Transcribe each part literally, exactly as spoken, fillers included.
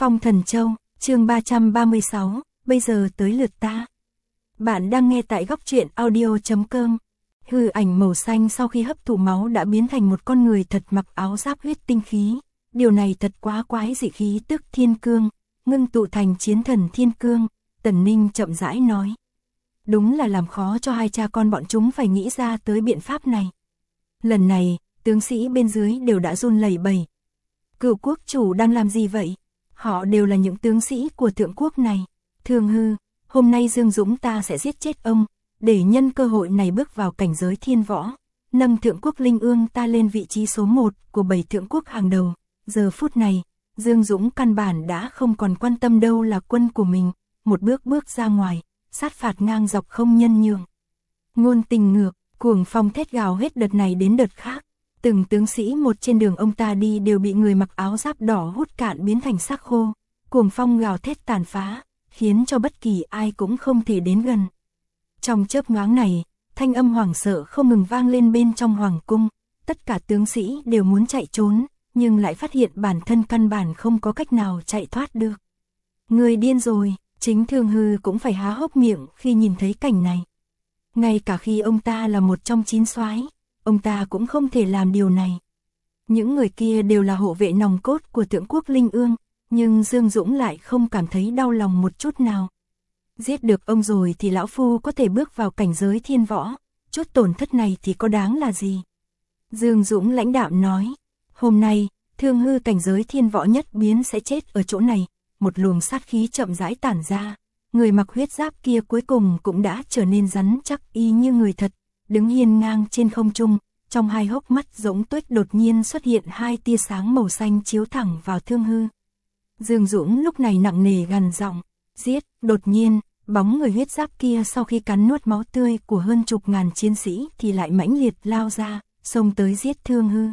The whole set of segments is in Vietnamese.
Phong Thần Châu, chương ba trăm ba mươi sáu, bây giờ tới lượt ta. Bạn đang nghe tại góc truyện audio chấm com. Hư ảnh màu xanh sau khi hấp thụ máu đã biến thành một con người thật mặc áo giáp huyết tinh khí. Điều này thật quá quái dị, khí tức thiên cương, ngưng tụ thành chiến thần thiên cương. Tần Ninh chậm rãi nói. Đúng là làm khó cho hai cha con bọn chúng phải nghĩ ra tới biện pháp này. Lần này, tướng sĩ bên dưới đều đã run lẩy bẩy. Cửu quốc chủ đang làm gì vậy? Họ đều là những tướng sĩ của thượng quốc này. Thương Hư, hôm nay Dương Dũng ta sẽ giết chết ông, để nhân cơ hội này bước vào cảnh giới thiên võ, nâng thượng quốc Linh Ương ta lên vị trí số một của bảy thượng quốc hàng đầu. Giờ phút này, Dương Dũng căn bản đã không còn quan tâm đâu là quân của mình, một bước bước ra ngoài, sát phạt ngang dọc không nhân nhượng. Ngôn tình ngược, cuồng phong thét gào hết đợt này đến đợt khác. Từng tướng sĩ một trên đường ông ta đi đều bị người mặc áo giáp đỏ hút cạn biến thành xác khô. Cuồng phong gào thét tàn phá, khiến cho bất kỳ ai cũng không thể đến gần. Trong chớp nhoáng này, thanh âm hoảng sợ không ngừng vang lên bên trong hoàng cung. Tất cả tướng sĩ đều muốn chạy trốn, nhưng lại phát hiện bản thân căn bản không có cách nào chạy thoát được. Người điên rồi, chính Thương Hư cũng phải há hốc miệng khi nhìn thấy cảnh này. Ngay cả khi ông ta là một trong chín soái, ông ta cũng không thể làm điều này. Những người kia đều là hộ vệ nòng cốt của thượng quốc Linh Ương, nhưng Dương Dũng lại không cảm thấy đau lòng một chút nào. Giết được ông rồi thì lão phu có thể bước vào cảnh giới thiên võ, chút tổn thất này thì có đáng là gì? Dương Dũng lãnh đạm nói, hôm nay, Thương Hư cảnh giới thiên võ nhất biến sẽ chết ở chỗ này. Một luồng sát khí chậm rãi tản ra, người mặc huyết giáp kia cuối cùng cũng đã trở nên rắn chắc y như người thật, đứng hiên ngang trên không trung, trong hai hốc mắt rỗng tuếch đột nhiên xuất hiện hai tia sáng màu xanh chiếu thẳng vào Thương Hư. Dương Dũng lúc này nặng nề gằn giọng, giết. Đột nhiên, bóng người huyết giáp kia sau khi cắn nuốt máu tươi của hơn chục ngàn chiến sĩ thì lại mãnh liệt lao ra, xông tới giết Thương Hư.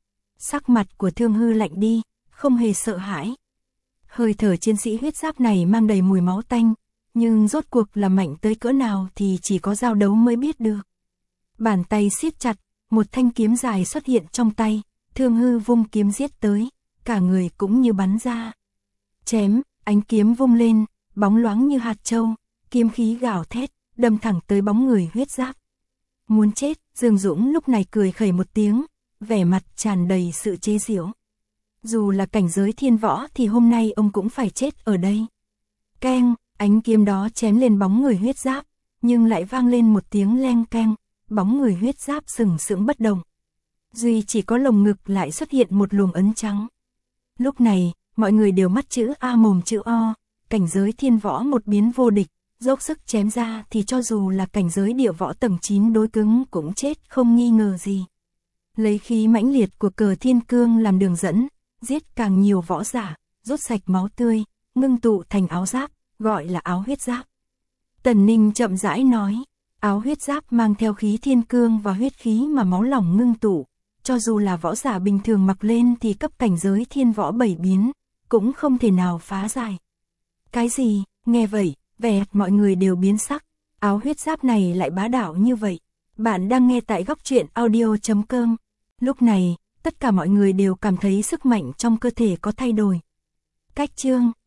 Sắc mặt của Thương Hư lạnh đi, không hề sợ hãi. Hơi thở chiến sĩ huyết giáp này mang đầy mùi máu tanh, nhưng rốt cuộc là mạnh tới cỡ nào thì chỉ có giao đấu mới biết được. Bàn tay siết chặt, một thanh kiếm dài xuất hiện trong tay, Thương Hư vung kiếm giết tới, cả người cũng như bắn ra. Chém, ánh kiếm vung lên, bóng loáng như hạt châu, kiếm khí gào thét, đâm thẳng tới bóng người huyết giáp. Muốn chết, Dương Dũng lúc này cười khẩy một tiếng, vẻ mặt tràn đầy sự chế giễu. Dù là cảnh giới thiên võ thì hôm nay ông cũng phải chết ở đây. Keng, ánh kiếm đó chém lên bóng người huyết giáp, nhưng lại vang lên một tiếng leng keng, bóng người huyết giáp sừng sững bất động. Duy chỉ có lồng ngực lại xuất hiện một luồng ấn trắng. Lúc này, mọi người đều mắt chữ A mồm chữ O, cảnh giới thiên võ một biến vô địch, dốc sức chém ra thì cho dù là cảnh giới địa võ tầng chín đối cứng cũng chết không nghi ngờ gì. Lấy khí mãnh liệt của cờ thiên cương làm đường dẫn, giết càng nhiều võ giả, rút sạch máu tươi, ngưng tụ thành áo giáp, gọi là áo huyết giáp. Tần Ninh chậm rãi nói, áo huyết giáp mang theo khí thiên cương và huyết khí mà máu lỏng ngưng tụ, cho dù là võ giả bình thường mặc lên thì cấp cảnh giới thiên võ bảy biến, cũng không thể nào phá giải. Cái gì? Nghe vậy, vẻ mọi người đều biến sắc, áo huyết giáp này lại bá đạo như vậy. Bạn đang nghe tại góc truyện audio chấm com. Lúc này, tất cả mọi người đều cảm thấy sức mạnh trong cơ thể có thay đổi. Cách chương